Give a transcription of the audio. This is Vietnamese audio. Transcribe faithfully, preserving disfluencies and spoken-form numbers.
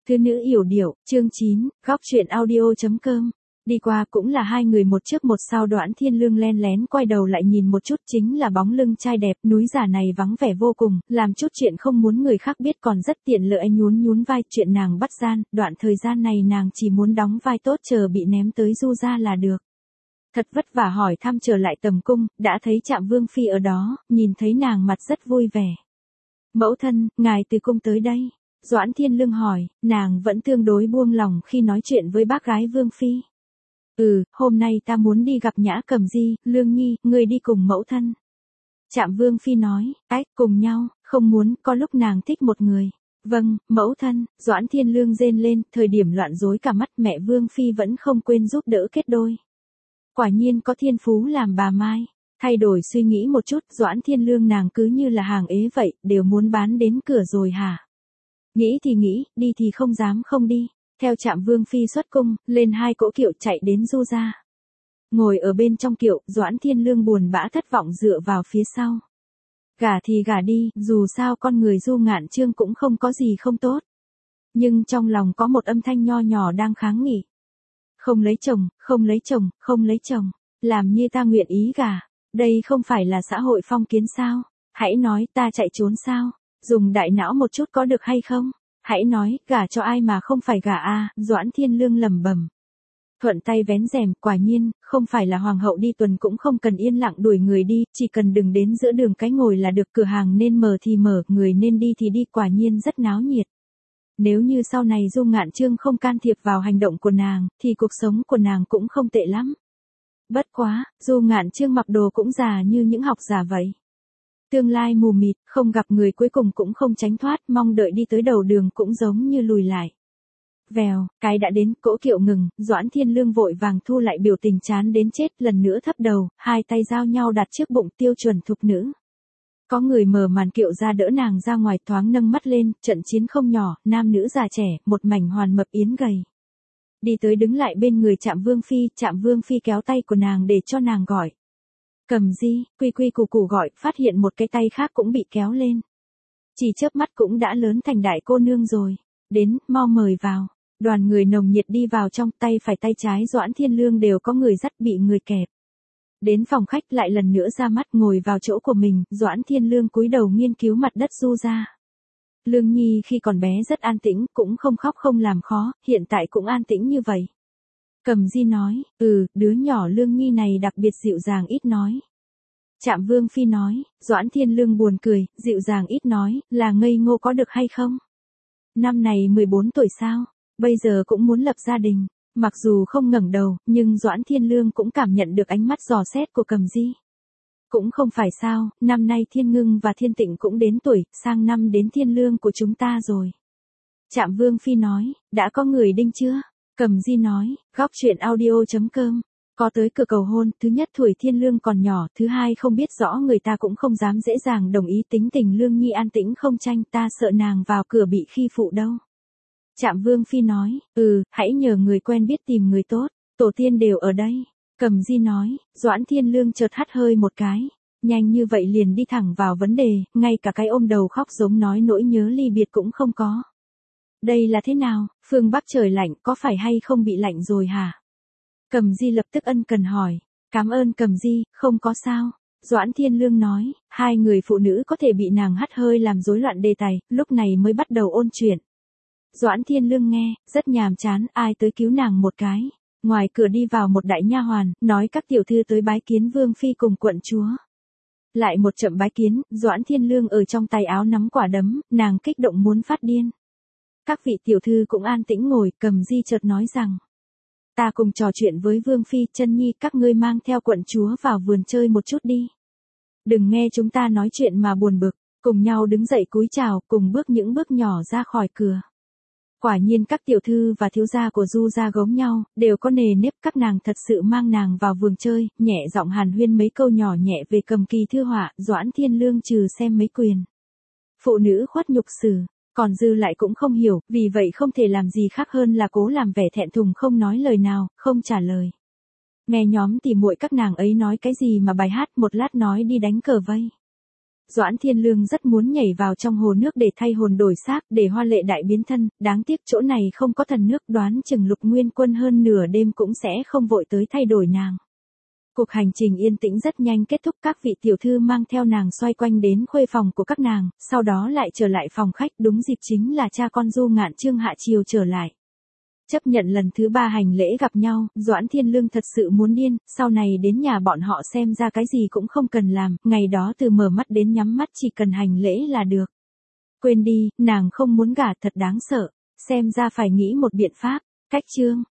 Thư nữ yểu điệu, chương chín, góc truyện audio.com. Đi qua cũng là hai người một trước một sau. Doãn Thiên Lương len lén quay đầu lại nhìn một chút, chính là bóng lưng trai đẹp, núi giả này vắng vẻ vô cùng, làm chút chuyện không muốn người khác biết còn rất tiện lợi. Nhún nhún vai, chuyện nàng bắt gian, đoạn thời gian này nàng chỉ muốn đóng vai tốt chờ bị ném tới Du gia là được. Thật vất vả hỏi thăm trở lại tầm cung, đã thấy Trạm Vương Phi ở đó, nhìn thấy nàng mặt rất vui vẻ. Mẫu thân, ngài từ cung tới đây. Doãn Thiên Lương hỏi, nàng vẫn tương đối buông lòng khi nói chuyện với bác gái Vương Phi. Ừ, hôm nay ta muốn đi gặp Nhã Cầm Di, Lương Nhi, người đi cùng mẫu thân. Trạm Vương Phi nói, ách, cùng nhau, không muốn, có lúc nàng thích một người. Vâng, mẫu thân. Doãn Thiên Lương rên lên, thời điểm loạn rối cả mắt, mẹ Vương Phi vẫn không quên giúp đỡ kết đôi. Quả nhiên có thiên phú làm bà Mai. Thay đổi suy nghĩ một chút, Doãn Thiên Lương nàng cứ như là hàng ế vậy, đều muốn bán đến cửa rồi hả? Nghĩ thì nghĩ, đi thì không dám không đi. Theo Trạm Vương Phi xuất cung, lên hai cỗ kiệu chạy đến Du gia. Ngồi ở bên trong kiệu, Doãn Thiên Lương buồn bã thất vọng dựa vào phía sau. Gả thì gả đi, dù sao con người Du Ngạn Chương cũng không có gì không tốt. Nhưng trong lòng có một âm thanh nho nhỏ đang kháng nghị. Không lấy chồng, không lấy chồng, không lấy chồng. Làm như ta nguyện ý gả. Đây không phải là xã hội phong kiến sao? Hãy nói ta chạy trốn sao? Dùng đại não một chút có được hay không? Hãy nói, gả cho ai mà không phải gả a? Doãn Thiên Lương lẩm bẩm. Thuận tay vén rèm, quả nhiên, không phải là hoàng hậu đi tuần cũng không cần yên lặng đuổi người đi, chỉ cần đừng đến giữa đường cái ngồi là được. Cửa hàng nên mở thì mở, người nên đi thì đi, quả nhiên rất náo nhiệt. Nếu như sau này Du Ngạn Chương không can thiệp vào hành động của nàng, thì cuộc sống của nàng cũng không tệ lắm. Bất quá, Du Ngạn Chương mặc đồ cũng già như những học giả vậy. Tương lai mù mịt, không gặp người cuối cùng cũng không tránh thoát, mong đợi đi tới đầu đường cũng giống như lùi lại. Vèo, cái đã đến, cỗ kiệu ngừng, Doãn Thiên Lương vội vàng thu lại biểu tình chán đến chết, lần nữa thấp đầu, hai tay giao nhau đặt trước bụng, tiêu chuẩn thục nữ. Có người mở màn kiệu ra đỡ nàng ra ngoài, thoáng nâng mắt lên, trận chiến không nhỏ, nam nữ già trẻ, một mảnh hoàn mập yến gầy. Đi tới đứng lại bên người Trạm Vương Phi, Trạm Vương Phi kéo tay của nàng để cho nàng gọi. Cầm Di, quy quy củ củ gọi, phát hiện một cái tay khác cũng bị kéo lên. Chỉ chớp mắt cũng đã lớn thành đại cô nương rồi. Đến, mau mời vào. Đoàn người nồng nhiệt đi vào trong, tay phải tay trái Doãn Thiên Lương đều có người dắt, bị người kẹp. Đến phòng khách lại lần nữa ra mắt, ngồi vào chỗ của mình, Doãn Thiên Lương cúi đầu nghiên cứu mặt đất Du gia. Lương Nhi khi còn bé rất an tĩnh, cũng không khóc không làm khó, hiện tại cũng an tĩnh như vậy. Cầm Di nói, ừ, đứa nhỏ Lương Nhi này đặc biệt dịu dàng ít nói. Trạm Vương Phi nói, Doãn Thiên Lương buồn cười, dịu dàng ít nói, là ngây ngô có được hay không? Năm này mười bốn tuổi sao, bây giờ cũng muốn lập gia đình. Mặc dù không ngẩng đầu, nhưng Doãn Thiên Lương cũng cảm nhận được ánh mắt dò xét của Cầm Di. Cũng không phải sao, năm nay Thiên Ngưng và Thiên Tịnh cũng đến tuổi, sang năm đến Thiên Lương của chúng ta rồi. Trạm Vương Phi nói, đã có người đinh chưa? Cầm Di nói, góc truyện audio.com. Có tới cửa cầu hôn, thứ nhất tuổi Thiên Lương còn nhỏ, thứ hai không biết rõ người ta cũng không dám dễ dàng đồng ý, tính tình Lương Nhi an tĩnh không tranh, ta sợ nàng vào cửa bị khi phụ đâu. Trạm Vương Phi nói, ừ, hãy nhờ người quen biết tìm người tốt, tổ tiên đều ở đây. Cầm Di nói, Doãn Thiên Lương chợt hắt hơi một cái, nhanh như vậy liền đi thẳng vào vấn đề, ngay cả cái ôm đầu khóc giống nói nỗi nhớ ly biệt cũng không có. Đây là thế nào, phương Bắc trời lạnh, có phải hay không bị lạnh rồi hả? Cầm Di lập tức ân cần hỏi, cảm ơn Cầm Di, không có sao. Doãn Thiên Lương nói, hai người phụ nữ có thể bị nàng hắt hơi làm rối loạn đề tài, lúc này mới bắt đầu ôn chuyện. Doãn Thiên Lương nghe, rất nhàm chán, ai tới cứu nàng một cái. Ngoài cửa đi vào một đại nha hoàn, nói các tiểu thư tới bái kiến Vương Phi cùng quận chúa. Lại một chậm bái kiến, Doãn Thiên Lương ở trong tay áo nắm quả đấm, nàng kích động muốn phát điên. Các vị tiểu thư cũng an tĩnh ngồi, Cầm Di chợt nói rằng. Ta cùng trò chuyện với Vương Phi, Chân Nhi, các ngươi mang theo quận chúa vào vườn chơi một chút đi. Đừng nghe chúng ta nói chuyện mà buồn bực, cùng nhau đứng dậy cúi chào, cùng bước những bước nhỏ ra khỏi cửa. Quả nhiên các tiểu thư và thiếu gia của Du gia gống nhau, đều có nề nếp, các nàng thật sự mang nàng vào vườn chơi, nhẹ giọng hàn huyên mấy câu nhỏ nhẹ về cầm kỳ thư họa, Doãn Thiên Lương trừ xem mấy quyền. Phụ nữ khuất nhục sử, còn dư lại cũng không hiểu, vì vậy không thể làm gì khác hơn là cố làm vẻ thẹn thùng không nói lời nào, không trả lời. Nghe nhóm tỉ muội các nàng ấy nói cái gì mà bài hát, một lát nói đi đánh cờ vây. Doãn Thiên Lương rất muốn nhảy vào trong hồ nước để thay hồn đổi xác, để Hoa Lệ đại biến thân, đáng tiếc chỗ này không có thần nước, đoán chừng Lục Nguyên Quân hơn nửa đêm cũng sẽ không vội tới thay đổi nàng. Cuộc hành trình yên tĩnh rất nhanh kết thúc, các vị tiểu thư mang theo nàng xoay quanh đến khuê phòng của các nàng, sau đó lại trở lại phòng khách, đúng dịp chính là cha con Du Ngạn Trương Hạ Triều trở lại. Chấp nhận lần thứ ba hành lễ gặp nhau, Doãn Thiên Lương thật sự muốn điên, sau này đến nhà bọn họ xem ra cái gì cũng không cần làm, ngày đó từ mở mắt đến nhắm mắt chỉ cần hành lễ là được. Quên đi, nàng không muốn gả thật đáng sợ, xem ra phải nghĩ một biện pháp, cách chương.